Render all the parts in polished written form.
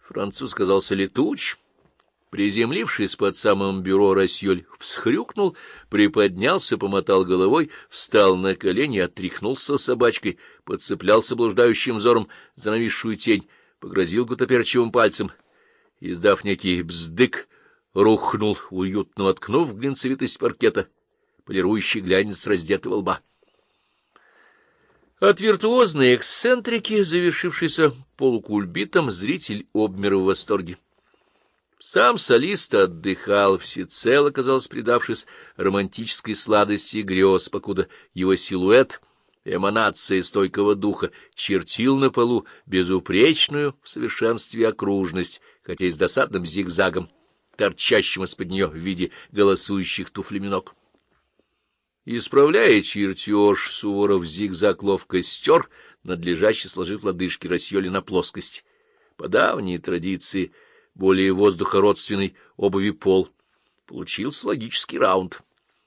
Француз казался летуч. Приземлившись под самым бюро, Рассьёль всхрюкнул, приподнялся, помотал головой, встал на колени, отряхнулся собачкой, подцеплялся блуждающим взором за нависшую тень, погрозил гутоперчивым пальцем. Издав некий бздык, рухнул, уютно воткнув в глинцевитость паркета, полирующий глянец раздетого лба. От виртуозной эксцентрики, завершившейся полукульбитом, зритель обмер в восторге. Сам солист отдыхал, всецело, казалось, предавшись романтической сладости грез, покуда его силуэт, эманация стойкого духа, чертил на полу безупречную в совершенстве окружность, хотя и с досадным зигзагом, торчащим из-под нее в виде голосующих туфлеминог. Исправляя чертеж, Суворов зигзаг ловко стер, надлежаще сложив лодыжки Рассьёля на плоскость. По давней традиции более воздухородственной обуви пол. Получился логический раунд.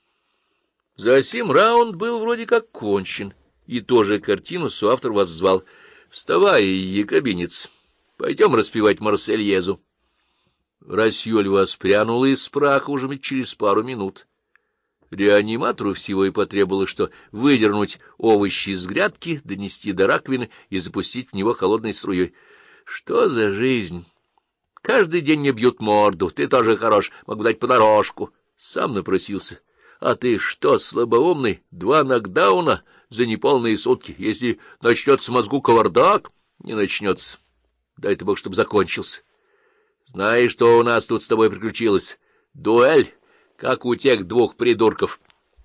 Засим раунд был вроде как кончен, и тоже картину соавтор воззвал: «Вставай, якобинец, пойдем распевать Марсельезу». Рассьёль воспрянул из праха уже через пару минут. Реаниматору всего и потребовалось, что выдернуть овощи из грядки, донести до раковины и запустить в него холодной струей. Что за жизнь? Каждый день мне бьют морду, ты тоже хорош, могу дать подорожку. Сам напросился. А ты что, слабоумный? 2 нокдауна за неполные сутки. Если начнется в мозгу кавардак, не начнется. Дай-то Бог, чтобы закончился. Знаешь, что у нас тут с тобой приключилось? Дуэль, как у тех 2 придурков.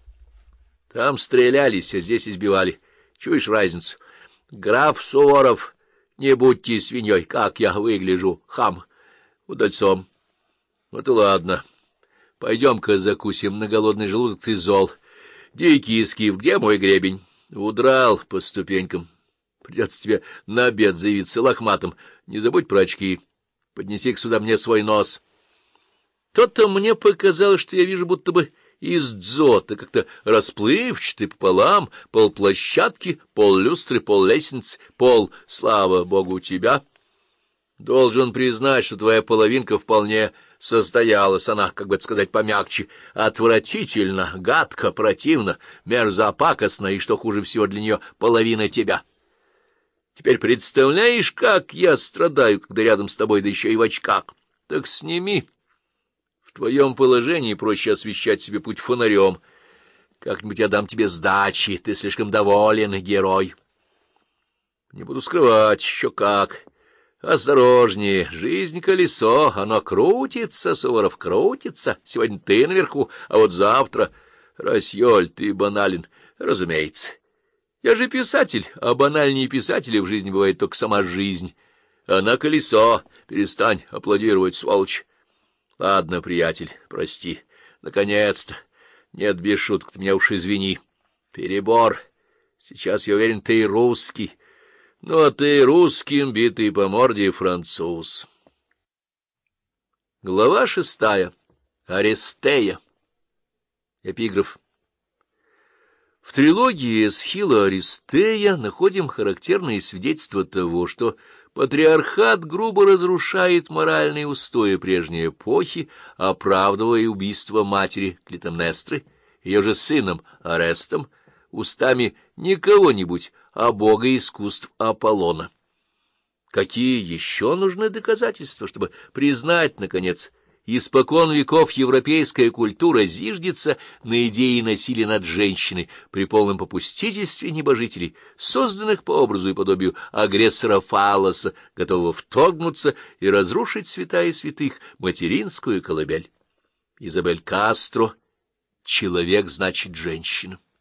Там стрелялись, а здесь избивали. Чуешь разницу? Граф Суворов, не будьте свиньей, как я выгляжу, хам. Удальцом. Вот и ладно. Пойдем-ка закусим, на голодный желудок ты зол. Дикий скиф, где мой гребень? Удрал по ступенькам. Придется тебе на обед заявиться лохматым. Не забудь про очки. Поднеси-ка сюда мне свой нос. То-то мне показалось, что я вижу будто бы из дзота, как-то расплывчатый пополам, полплощадки, поллюстры, поллестницы, пол, слава богу, тебя. Должен признать, что твоя половинка вполне состоялась, она, как бы это сказать помягче, отвратительно, гадко, противно, мерзопакостно, и, что хуже всего для нее, половина тебя. Теперь представляешь, как я страдаю, когда рядом с тобой, да еще и в очках? Так сними. В твоем положении проще освещать себе путь фонарем. Как-нибудь я дам тебе сдачи, ты слишком доволен, герой. Не буду скрывать, еще как. Осторожнее, жизнь колесо, оно крутится, Суворов, крутится. Сегодня ты наверху, а вот завтра... Рассьёль, ты банален, разумеется. Я же писатель, а банальнее писателя в жизни бывает только сама жизнь. Она колесо, перестань аплодировать, сволочь. Ладно, приятель, прости, наконец-то. Нет, без шуток, ты меня уж извини. Перебор. Сейчас, я уверен, ты русский. Ну, а ты русским битый по морде француз. Глава 6. Аристея. Эпиграф. В трилогии Эсхила Аристея находим характерные свидетельства того, что патриархат грубо разрушает моральные устои прежней эпохи, оправдывая убийство матери Клитемнестры, ее же сыном Орестом, устами не кого-нибудь, а бога искусств Аполлона. Какие еще нужны доказательства, чтобы признать, наконец, испокон веков европейская культура зиждется на идее насилия над женщиной при полном попустительстве небожителей, созданных по образу и подобию агрессора Фаллоса, готового вторгнуться и разрушить святая святых материнскую колыбель. Изабель Кастро. Человек значит женщина.